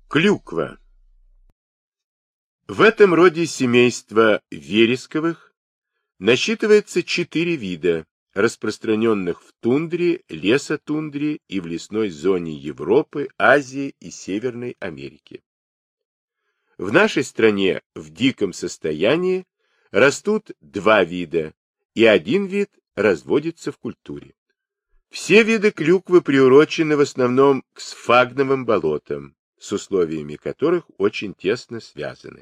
Клюква. В этом роде семейства вересковых насчитывается 4 вида, распространенных в тундре, лесотундре и в лесной зоне Европы, Азии и Северной Америки. В нашей стране в диком состоянии растут 2 вида, и 1 вид разводится в культуре. Все виды клюквы приурочены в основном к сфагновым болотам, с условиями которых очень тесно связаны.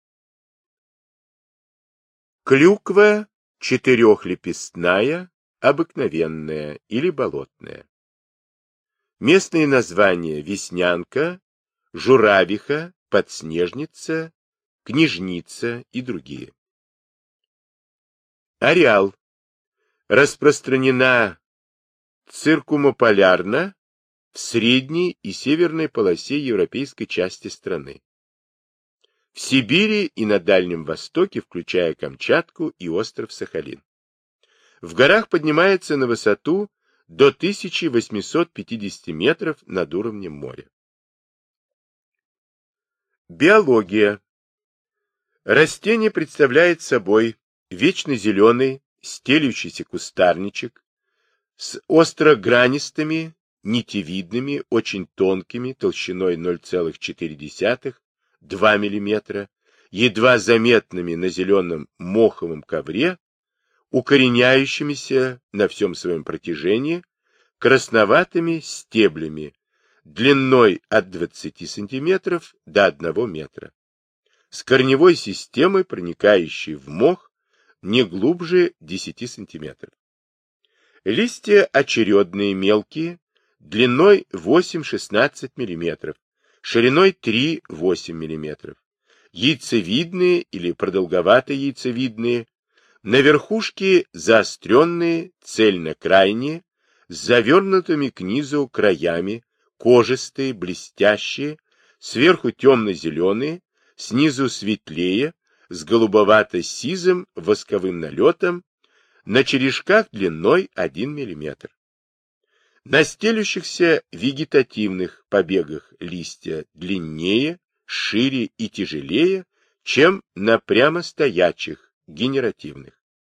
Клюква четырехлепестная, обыкновенная или болотная. Местные названия: веснянка, журавиха, подснежница, княжница и другие. Ареал. Распространена циркумополярно в средней и северной полосе европейской части страны. В Сибири и на Дальнем Востоке, включая Камчатку и остров Сахалин. В горах поднимается на высоту до 1850 метров над уровнем моря. Биология. Растение представляет собой вечно зеленый, стелющийся кустарничек с острогранистыми, нитевидными, очень тонкими, толщиной 0,4–2 мм, едва заметными на зеленом моховом ковре, укореняющимися на всем своем протяжении, красноватыми стеблями, длиной от 20 см до 1 метра, с корневой системой, проникающей в мох не глубже 10 см. Листья очередные, мелкие, длиной 8–16 мм, шириной 3–8 мм, яйцевидные или продолговато-яйцевидные, на верхушке заостренные, цельно-крайние, с завернутыми к низу краями, кожистые, блестящие, сверху темно-зеленые, снизу светлее, с голубовато-сизым восковым налетом, на черешках длиной 1 мм. На стелющихся вегетативных побегах листья длиннее, шире и тяжелее, чем на прямостоячих, генеративных.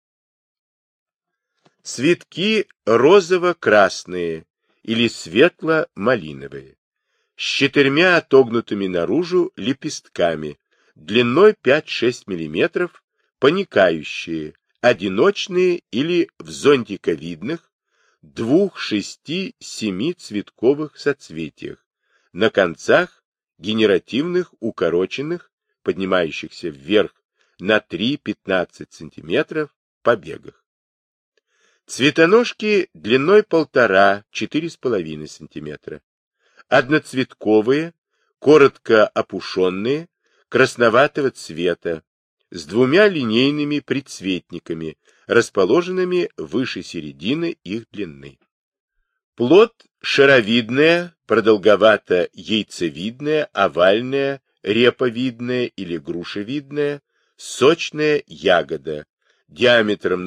Цветки розово-красные или светло-малиновые, с 4 отогнутыми наружу лепестками, длиной 5–6 мм, поникающие, одиночные или в зонтиковидных, 2-, 6-, 7-цветковых соцветиях, на концах генеративных укороченных, поднимающихся вверх на 3–15 см побегах. Цветоножки длиной 1,5–4,5 см. Одноцветковые, коротко опушенные, красноватого цвета, с 2 линейными предцветниками, расположенными выше середины их длины. Плод шаровидная, продолговато-яйцевидная, овальная, реповидная или грушевидная, сочная ягода, диаметром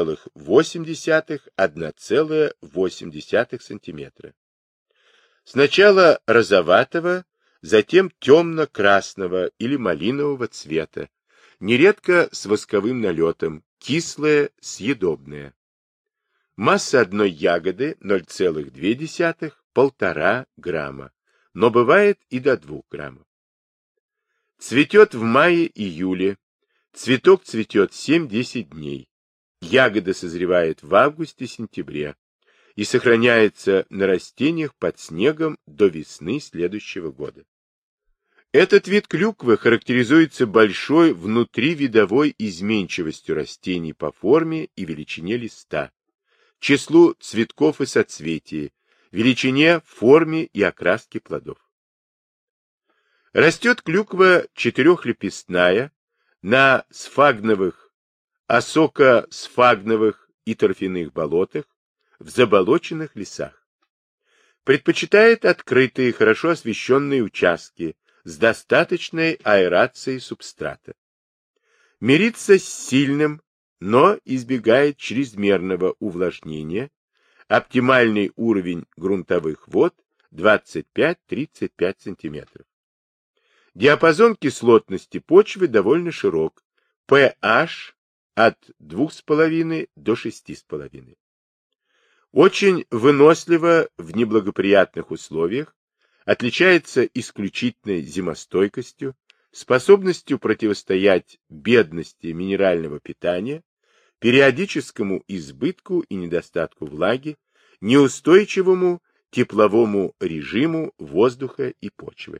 0,8–1,8 см. Сначала розоватого, затем темно-красного или малинового цвета, нередко с восковым налетом, кислое, съедобное. Масса одной ягоды 0,2–1,5 грамма, но бывает и до 2 граммов. Цветет в мае-июле, цветок цветет 7–10 дней, ягода созревает в августе-сентябре и сохраняется на растениях под снегом до весны следующего года. Этот вид клюквы характеризуется большой внутривидовой изменчивостью растений по форме и величине листа, числу цветков и соцветий, величине, форме и окраске плодов. Растет клюква четырехлепестная на сфагновых, осоко-сфагновых и торфяных болотах, в заболоченных лесах. Предпочитает открытые, хорошо освещенные участки с достаточной аэрацией субстрата. Мирится с сильным, но избегает чрезмерного увлажнения, оптимальный уровень грунтовых вод 25–35 см. Диапазон кислотности почвы довольно широк. pH от 2,5 до 6,5. Очень вынослива в неблагоприятных условиях, отличается исключительной зимостойкостью, способностью противостоять бедности минерального питания, периодическому избытку и недостатку влаги, неустойчивому тепловому режиму воздуха и почвы.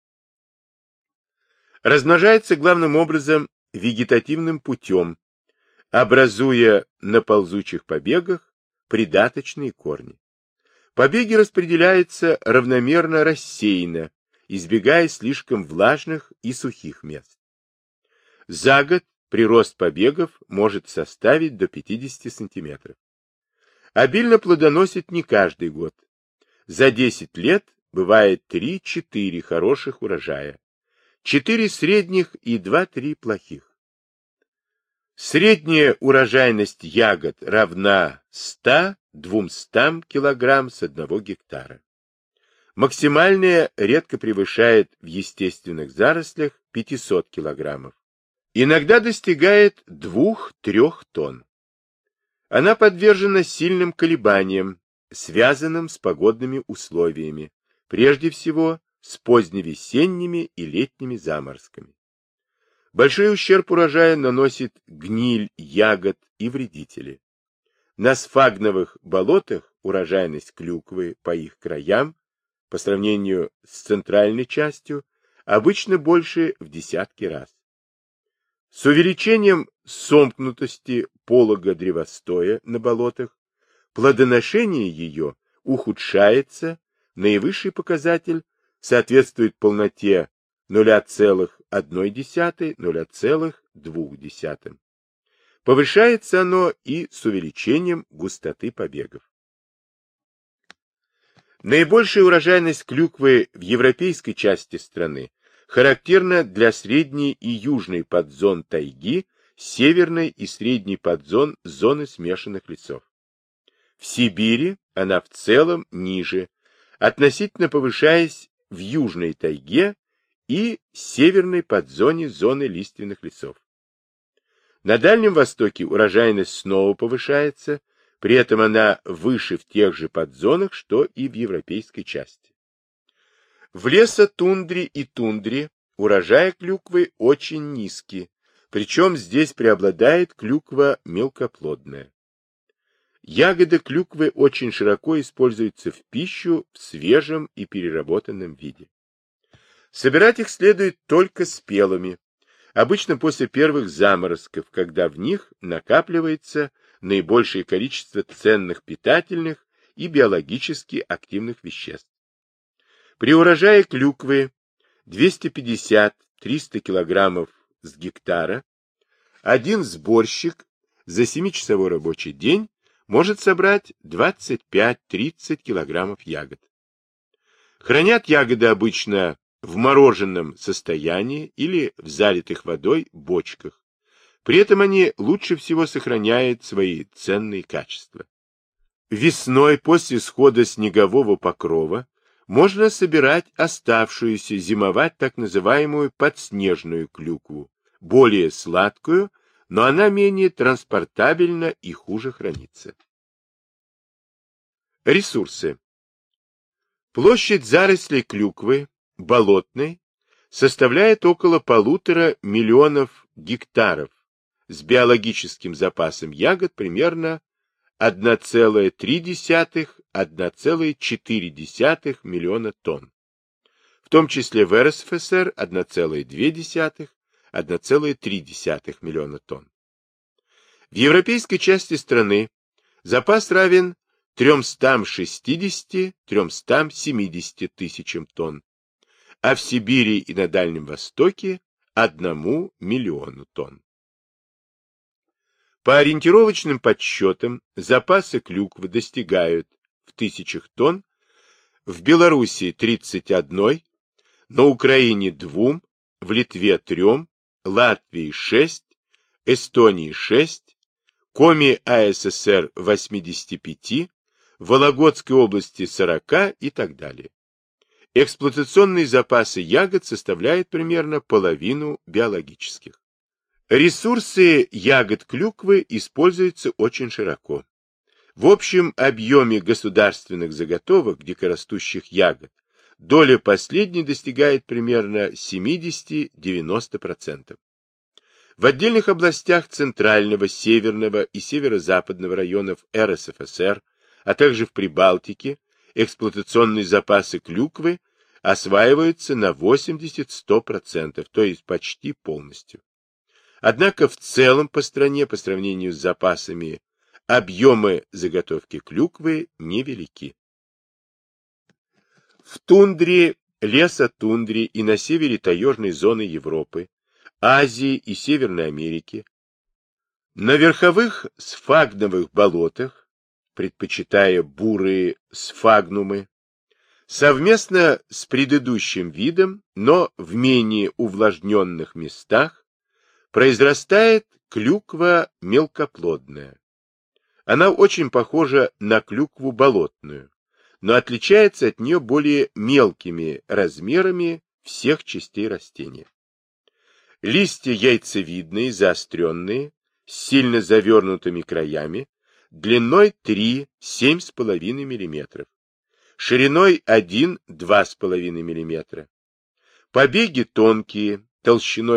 Размножается главным образом вегетативным путем, образуя на ползучих побегах придаточные корни. Побеги распределяются равномерно рассеянно, избегая слишком влажных и сухих мест. За год прирост побегов может составить до 50 см. Обильно плодоносит не каждый год. За 10 лет бывает 3-4 хороших урожая, 4 средних и 2-3 плохих. Средняя урожайность ягод равна 100-200 кг с 1 гектара. Максимальная редко превышает в естественных зарослях 500 кг. Иногда достигает 2-3 тонн. Она подвержена сильным колебаниям, связанным с погодными условиями, прежде всего с поздневесенними и летними заморозками. Большой ущерб урожая наносит гниль ягод и вредители. На сфагновых болотах урожайность клюквы по их краям, по сравнению с центральной частью, обычно больше в десятки раз. С увеличением сомкнутости полога древостоя на болотах плодоношение ее ухудшается, наивысший показатель соответствует полноте 0,1–0,2. Повышается оно и с увеличением густоты побегов. Наибольшая урожайность клюквы в европейской части страны характерна для средней и южной подзон тайги, северной и средней подзон зоны смешанных лесов. В Сибири она в целом ниже, относительно повышаясь в южной тайге и северной подзоне зоны лиственных лесов. На Дальнем Востоке урожайность снова повышается, при этом она выше в тех же подзонах, что и в европейской части. В лесотундре и тундре урожай клюквы очень низкий, причем здесь преобладает клюква мелкоплодная. Ягода клюквы очень широко используется в пищу в свежем и переработанном виде. Собирать их следует только спелыми, обычно после первых заморозков, когда в них накапливается наибольшее количество ценных питательных и биологически активных веществ. При урожае клюквы 250-300 кг с гектара один сборщик за 7-часовой рабочий день может собрать 25-30 кг ягод. Хранят ягоды обычно в мороженном состоянии или в залитых водой бочках. При этом они лучше всего сохраняют свои ценные качества. Весной после схода снегового покрова можно собирать оставшуюся зимовать так называемую подснежную клюкву, более сладкую, но она менее транспортабельна и хуже хранится. Ресурсы. Площадь зарослей клюквы, болотной, составляет около 1,5 миллиона гектаров, с биологическим запасом ягод примерно 1,3–1,4 миллиона тонн, в том числе в РСФСР 1,2–1,3 миллиона тонн. В европейской части страны запас равен 360–370 тысячам тонн, а в Сибири и на Дальнем Востоке 1 миллиону тонн. По ориентировочным подсчетам запасы клюквы достигают в тысячах тонн, в Белоруссии 31, на Украине 2, в Литве 3, Латвии 6, Эстонии 6, Коми АССР 85, Вологодской области 40 и так далее. Эксплуатационные запасы ягод составляют примерно половину биологических. Ресурсы ягод клюквы используются очень широко. В общем объеме государственных заготовок дикорастущих ягод доля последней достигает примерно 70-90%. В отдельных областях Центрального, Северного и Северо-Западного районов РСФСР, а также в Прибалтике, эксплуатационные запасы клюквы осваиваются на 80-100%, то есть почти полностью. Однако в целом по стране, по сравнению с запасами, объемы заготовки клюквы невелики. В тундре, лесотундре и на севере таежной зоны Европы, Азии и Северной Америки, на верховых сфагновых болотах, предпочитая бурые сфагнумы, совместно с предыдущим видом, но в менее увлажненных местах, произрастает клюква мелкоплодная. Она очень похожа на клюкву болотную, но отличается от нее более мелкими размерами всех частей растения. Листья яйцевидные, заостренные, с сильно завернутыми краями, длиной 3-7,5 мм, шириной 1-2,5 мм. Побеги тонкие, толщиной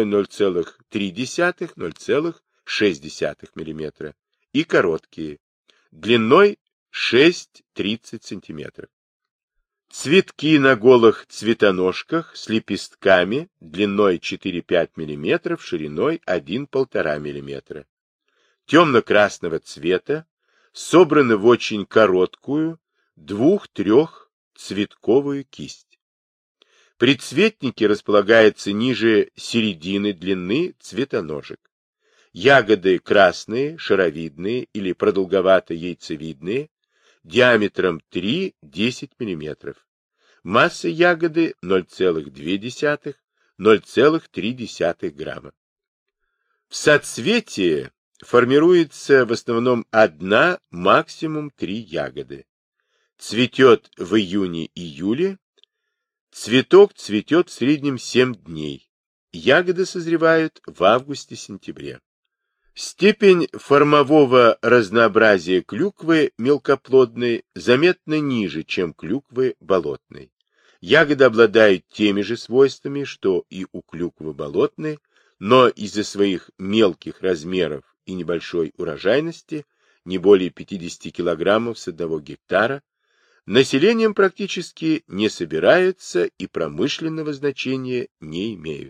0,3-0,6 мм и короткие, длиной 6-30 см. Цветки на голых цветоножках с лепестками длиной 4-5 мм, шириной 1-1,5 мм. Темно-красного цвета, собраны в очень короткую 2-3 цветковую кисть. Предцветники располагаются ниже середины длины цветоножек. Ягоды красные, шаровидные или продолговато-яйцевидные, диаметром 3-10 мм. Масса ягоды 0,2-0,3 грамма. В соцветии формируется в основном 1, максимум 3 ягоды. Цветет в июне-июле. Цветок цветет в среднем 7 дней. Ягоды созревают в августе-сентябре. Степень формового разнообразия клюквы мелкоплодной заметно ниже, чем клюквы болотной. Ягоды обладают теми же свойствами, что и у клюквы болотной, но из-за своих мелких размеров и небольшой урожайности, не более 50 кг с 1 гектара, населением практически не собираются и промышленного значения не имеют.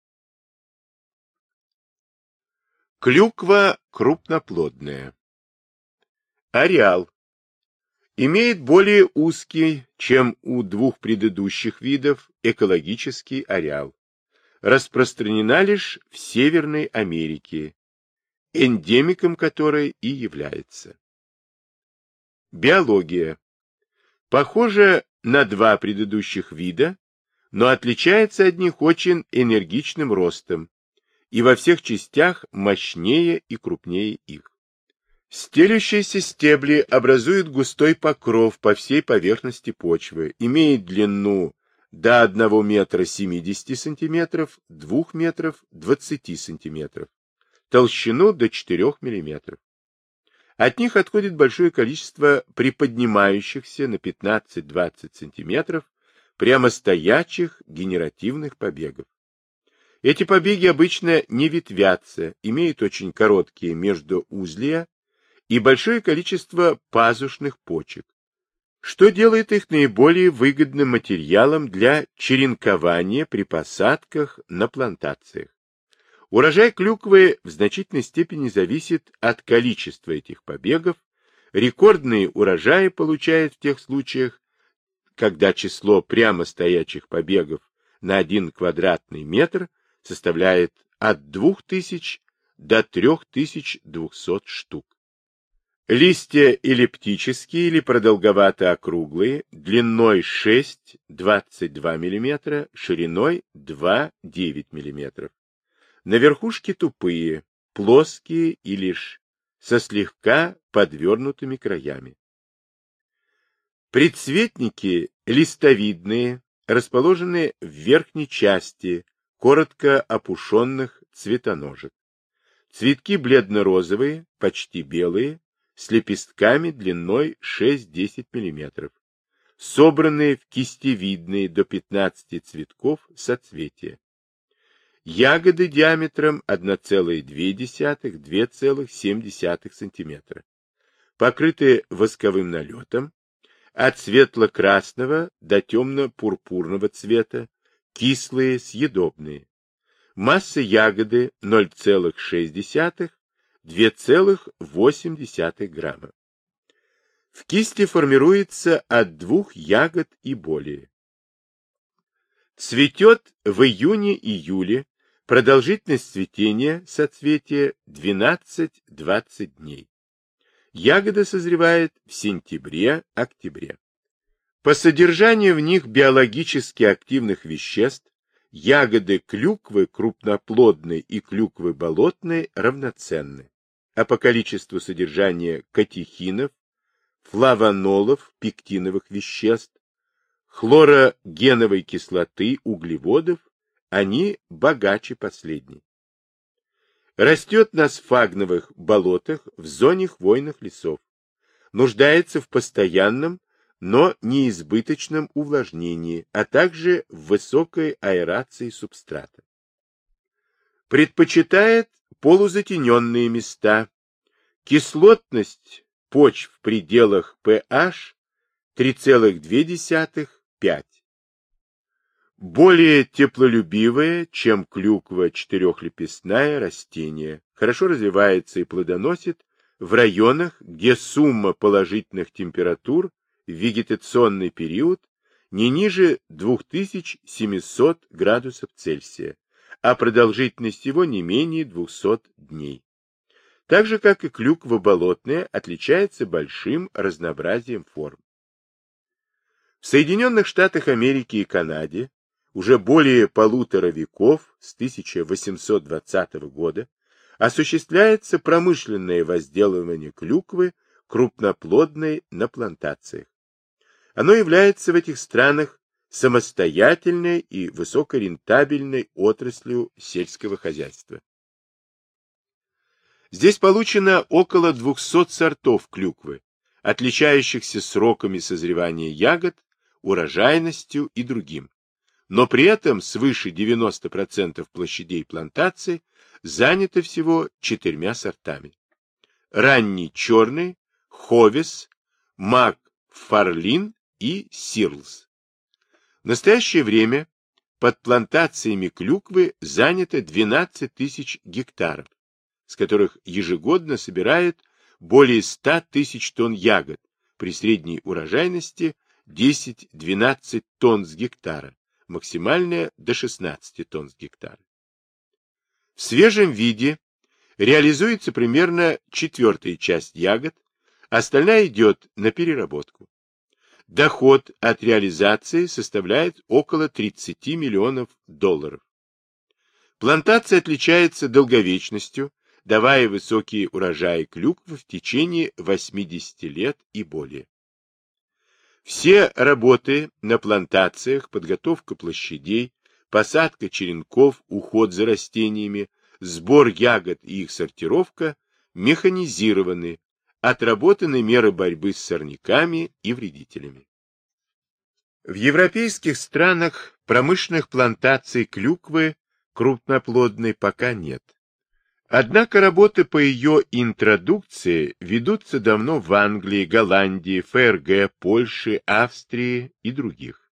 Клюква крупноплодная. Ареал. Имеет более узкий, чем у двух предыдущих видов, экологический ареал. Распространена лишь в Северной Америке, эндемиком которой и является. Биология. Похожа на два предыдущих вида, но отличается от них очень энергичным ростом и во всех частях мощнее и крупнее их. Стелющиеся стебли образуют густой покров по всей поверхности почвы, имеет длину до 1 метра 70 сантиметров, 2 метров 20 сантиметров, толщину до 4 миллиметров. От них отходит большое количество приподнимающихся на 15-20 сантиметров прямо стоячих генеративных побегов. Эти побеги обычно не ветвятся, имеют очень короткие междуузлия и большое количество пазушных почек, что делает их наиболее выгодным материалом для черенкования при посадках на плантациях. Урожай клюквы в значительной степени зависит от количества этих побегов. Рекордные урожаи получают в тех случаях, когда число прямо стоячих побегов на 1 квадратный метр составляет от 2000 до 3200 штук. Листья эллиптические или продолговато-округлые, длиной 6-22 мм, шириной 2-9 мм. На верхушке тупые, плоские и лишь со слегка подвернутыми краями. Предцветники листовидные, расположены в верхней части коротко опушенных цветоножек. Цветки бледно-розовые, почти белые, с лепестками длиной 6-10 мм, собранные в кистевидные до 15 цветков соцветия. Ягоды диаметром 1,2–2,7 см, покрыты восковым налетом, от светло-красного до темно-пурпурного цвета, кислые, съедобные. Масса ягоды 0,6–2,8 грамма. В кисти формируется от 2 ягод и более. Цветет в июне-июле, продолжительность цветения соцветия 12-20 дней. Ягода созревает в сентябре-октябре. По содержанию в них биологически активных веществ ягоды клюквы крупноплодной и клюквы болотной равноценны, а по количеству содержания катехинов, флавонолов, пектиновых веществ, хлорогеновой кислоты, углеводов, они богаче последней. Растет на сфагновых болотах в зоне хвойных лесов. Нуждается в постоянном, но неизбыточном увлажнении, а также в высокой аэрации субстрата. Предпочитает полузатененные места. Кислотность почв в пределах pH 3,2–5. Более теплолюбивое, чем клюква четырехлепестное растение, хорошо развивается и плодоносит в районах, где сумма положительных температур в вегетационный период не ниже 2700 градусов Цельсия, а продолжительность его не менее 200 дней. Так же, как и клюква болотная, отличается большим разнообразием форм. В Соединенных Штатах Америки и Канаде уже более 1,5 веков, с 1820 года, осуществляется промышленное возделывание клюквы крупноплодной на плантациях. Оно является в этих странах самостоятельной и высокорентабельной отраслью сельского хозяйства. Здесь получено около 200 сортов клюквы, отличающихся сроками созревания ягод, урожайностью и другим. Но при этом свыше 90% площадей плантации занято всего 4 сортами. Ранний черный, Ховес, Макфарлин и Сирлс. В настоящее время под плантациями клюквы занято 12 тысяч гектаров, с которых ежегодно собирают более 100 тысяч тонн ягод при средней урожайности 10-12 тонн с гектара, максимальная до 16 тонн с гектара. В свежем виде реализуется примерно 1/4 часть ягод, остальная идет на переработку. Доход от реализации составляет около $30 миллионов. Плантация отличается долговечностью, давая высокие урожаи клюквы в течение 80 лет и более. Все работы на плантациях, подготовка площадей, посадка черенков, уход за растениями, сбор ягод и их сортировка механизированы, отработаны меры борьбы с сорняками и вредителями. В европейских странах промышленных плантаций клюквы крупноплодной пока нет. Однако работы по ее интродукции ведутся давно в Англии, Голландии, ФРГ, Польше, Австрии и других.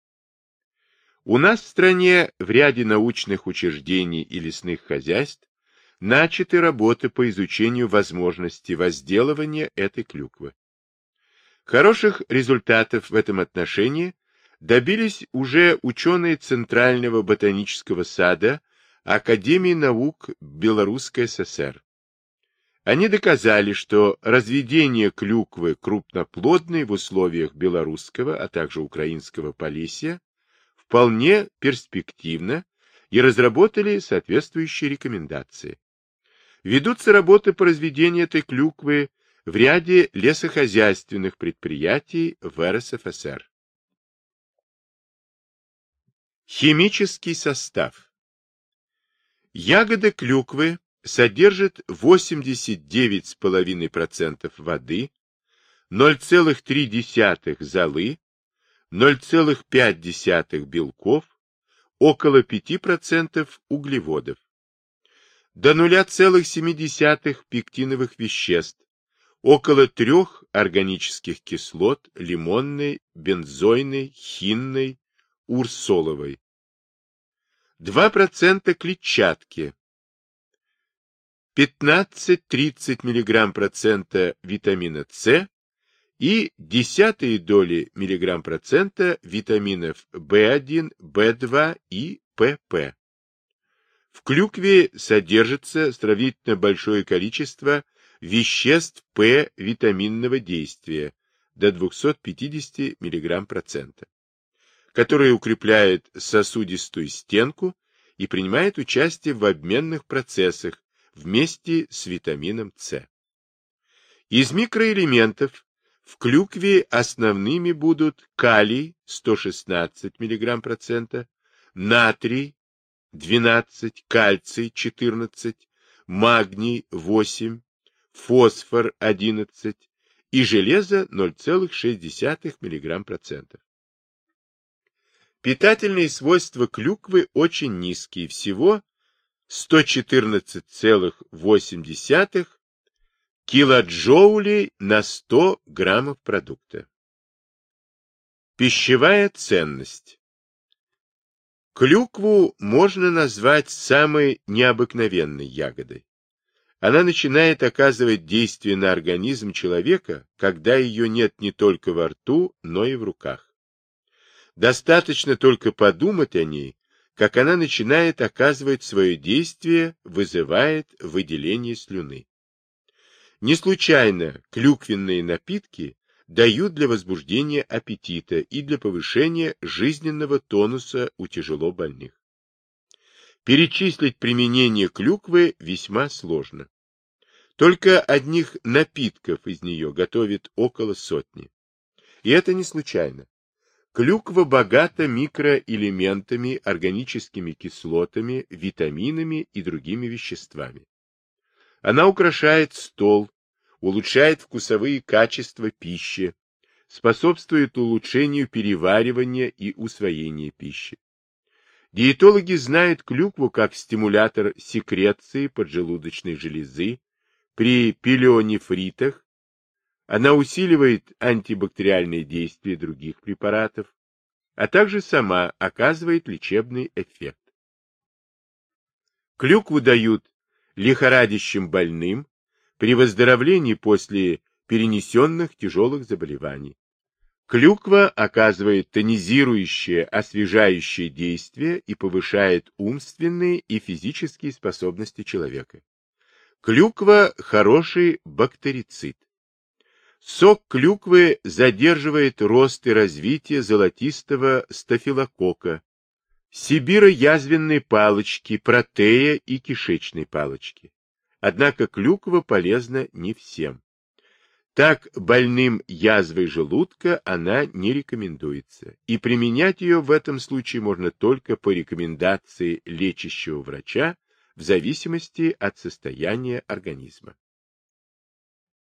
У нас в стране в ряде научных учреждений и лесных хозяйств начаты работы по изучению возможности возделывания этой клюквы. Хороших результатов в этом отношении добились уже ученые Центрального ботанического сада Академии наук Белорусской ССР. Они доказали, что разведение клюквы крупноплодной в условиях белорусского, а также украинского Полесья вполне перспективно и разработали соответствующие рекомендации. Ведутся работы по разведению этой клюквы в ряде лесохозяйственных предприятий в РСФСР. Химический состав. Ягода клюквы содержит 89,5% воды, 0,3 золы, 0,5 белков, около 5% углеводов, до 0,7 пектиновых веществ, около 3 органических кислот лимонной, бензойной, хинной, урсоловой, 2% клетчатки, 15-30 мг% витамина С и десятые доли мг% витаминов В1, В2 и ПП. В клюкве содержится сравнительно большое количество веществ П витаминного действия до 250 мг%, которые укрепляют сосудистую стенку и принимают участие в обменных процессах вместе с витамином С. Из микроэлементов в клюкве основными будут калий 116 мг%, натрий 12, кальций 14, магний 8, фосфор 11 и железо 0,6 мг%. Питательные свойства клюквы очень низкие, всего 114,8 килоджоулей на 100 граммов продукта. Пищевая ценность. Клюкву можно назвать самой необыкновенной ягодой. Она начинает оказывать действие на организм человека, когда ее нет не только во рту, но и в руках. Достаточно только подумать о ней, как она начинает оказывать свое действие, вызывает выделение слюны. Не случайно клюквенные напитки дают для возбуждения аппетита и для повышения жизненного тонуса у тяжелобольных. Перечислить применение клюквы весьма сложно. Только одних напитков из нее готовят около сотни. И это не случайно. Клюква богата микроэлементами, органическими кислотами, витаминами и другими веществами. Она украшает стол, улучшает вкусовые качества пищи, способствует улучшению переваривания и усвоения пищи. Диетологи знают клюкву как стимулятор секреции поджелудочной железы при пилеонефритах. Она усиливает антибактериальное действие других препаратов, а также сама оказывает лечебный эффект. Клюкву дают лихорадящим больным при выздоровлении после перенесенных тяжелых заболеваний. Клюква оказывает тонизирующее, освежающее действие и повышает умственные и физические способности человека. Клюква – хороший бактерицид. Сок клюквы задерживает рост и развитие золотистого стафилококка, сибиро-язвенной палочки, протея и кишечной палочки. Однако клюква полезна не всем. Так, больным язвой желудка она не рекомендуется, и применять ее в этом случае можно только по рекомендации лечащего врача в зависимости от состояния организма.